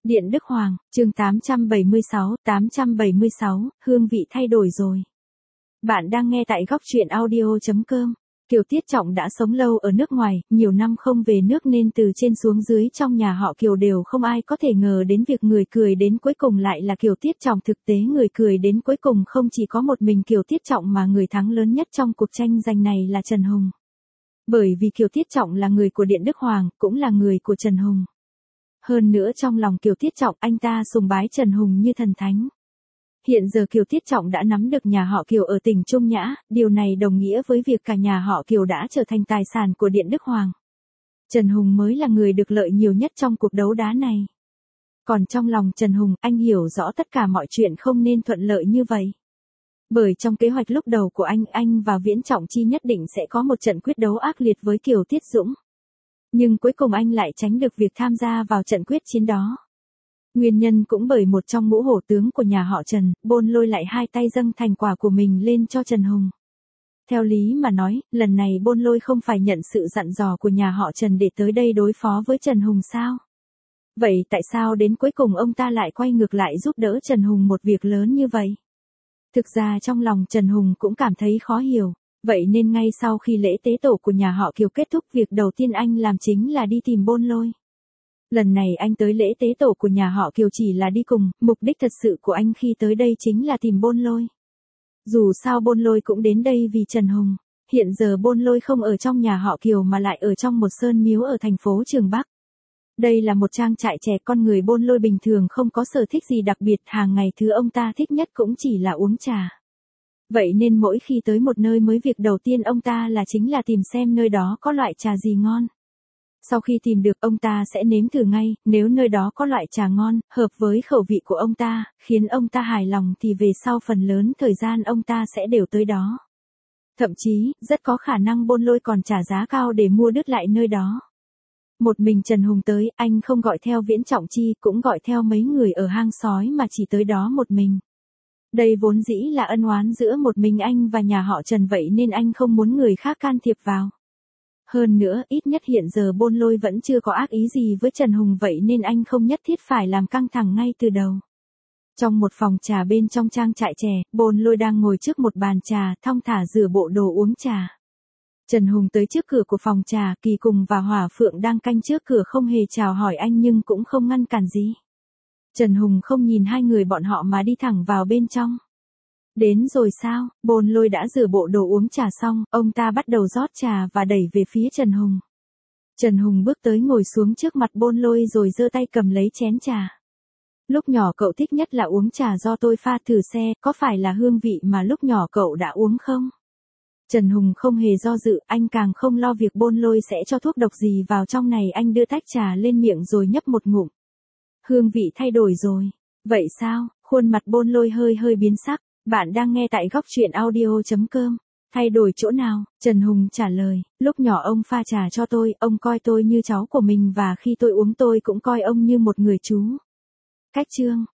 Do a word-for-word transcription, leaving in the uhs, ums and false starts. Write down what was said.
Điện Đức Hoàng, chương tám trăm bảy mươi sáu, tám trăm bảy mươi sáu, hương vị thay đổi rồi. Bạn đang nghe tại góc truyện audio chấm com. Kiều Tiết Trọng đã sống lâu ở nước ngoài, nhiều năm không về nước nên từ trên xuống dưới trong nhà họ Kiều đều không ai có thể ngờ đến việc người cười đến cuối cùng lại là Kiều Tiết Trọng. Thực tế người cười đến cuối cùng không chỉ có một mình Kiều Tiết Trọng mà người thắng lớn nhất trong cuộc tranh giành này là Trần Hùng. Bởi vì Kiều Tiết Trọng là người của Điện Đức Hoàng, cũng là người của Trần Hùng. Hơn nữa trong lòng Kiều Tiết Trọng anh ta sùng bái Trần Hùng như thần thánh. Hiện giờ Kiều Tiết Trọng đã nắm được nhà họ Kiều ở tỉnh Trung Nhã, điều này đồng nghĩa với việc cả nhà họ Kiều đã trở thành tài sản của Điện Đức Hoàng. Trần Hùng mới là người được lợi nhiều nhất trong cuộc đấu đá này. Còn trong lòng Trần Hùng, anh hiểu rõ tất cả mọi chuyện không nên thuận lợi như vậy. Bởi trong kế hoạch lúc đầu của anh, anh và Viễn Trọng Chi nhất định sẽ có một trận quyết đấu ác liệt với Kiều Tiết Dũng. Nhưng cuối cùng anh lại tránh được việc tham gia vào trận quyết chiến đó. Nguyên nhân cũng bởi một trong ngũ hổ tướng của nhà họ Trần, Bôn Lôi lại hai tay dâng thành quả của mình lên cho Trần Hùng. Theo lý mà nói, lần này Bôn Lôi không phải nhận sự dặn dò của nhà họ Trần để tới đây đối phó với Trần Hùng sao? Vậy tại sao đến cuối cùng ông ta lại quay ngược lại giúp đỡ Trần Hùng một việc lớn như vậy? Thực ra trong lòng Trần Hùng cũng cảm thấy khó hiểu. Vậy nên ngay sau khi lễ tế tổ của nhà họ Kiều kết thúc, việc đầu tiên anh làm chính là đi tìm Bôn Lôi. Lần này anh tới lễ tế tổ của nhà họ Kiều chỉ là đi cùng, mục đích thật sự của anh khi tới đây chính là tìm Bôn Lôi. Dù sao Bôn Lôi cũng đến đây vì Trần Hùng. Hiện giờ Bôn Lôi không ở trong nhà họ Kiều mà lại ở trong một sơn miếu ở thành phố Trường Bắc. Đây là một trang trại trẻ. Con người Bôn Lôi bình thường không có sở thích gì đặc biệt, hàng ngày thứ ông ta thích nhất cũng chỉ là uống trà. Vậy nên mỗi khi tới một nơi mới, việc đầu tiên ông ta là chính là tìm xem nơi đó có loại trà gì ngon. Sau khi tìm được, ông ta sẽ nếm thử ngay, nếu nơi đó có loại trà ngon, hợp với khẩu vị của ông ta, khiến ông ta hài lòng thì về sau phần lớn thời gian ông ta sẽ đều tới đó. Thậm chí, rất có khả năng Bôn Lôi còn trả giá cao để mua đứt lại nơi đó. Một mình Trần Hùng tới, anh không gọi theo Viễn Trọng Chi, cũng gọi theo mấy người ở hang sói mà chỉ tới đó một mình. Đây vốn dĩ là ân oán giữa một mình anh và nhà họ Trần, vậy nên anh không muốn người khác can thiệp vào. Hơn nữa, ít nhất hiện giờ Bôn Lôi vẫn chưa có ác ý gì với Trần Hùng, vậy nên anh không nhất thiết phải làm căng thẳng ngay từ đầu. Trong một phòng trà bên trong trang trại trẻ, Bôn Lôi đang ngồi trước một bàn trà, thong thả rửa bộ đồ uống trà. Trần Hùng tới trước cửa của phòng trà, Kỳ Cùng và Hỏa Phượng đang canh trước cửa không hề chào hỏi anh nhưng cũng không ngăn cản gì. Trần Hùng không nhìn hai người bọn họ mà đi thẳng vào bên trong. Đến rồi sao? Bôn Lôi đã rửa bộ đồ uống trà xong, ông ta bắt đầu rót trà và đẩy về phía Trần Hùng. Trần Hùng bước tới ngồi xuống trước mặt Bôn Lôi rồi giơ tay cầm lấy chén trà. Lúc nhỏ cậu thích nhất là uống trà do tôi pha, thử xe, có phải là hương vị mà lúc nhỏ cậu đã uống không? Trần Hùng không hề do dự, anh càng không lo việc Bôn Lôi sẽ cho thuốc độc gì vào trong này, anh đưa tách trà lên miệng rồi nhấp một ngụm. Hương vị thay đổi rồi. Vậy sao? Khuôn mặt Bôn Lôi hơi hơi biến sắc. Bạn đang nghe tại góc truyện audio chấm com. Thay đổi chỗ nào? Trần Hùng trả lời, lúc nhỏ ông pha trà cho tôi, ông coi tôi như cháu của mình và khi tôi uống tôi cũng coi ông như một người chú. Cách chương,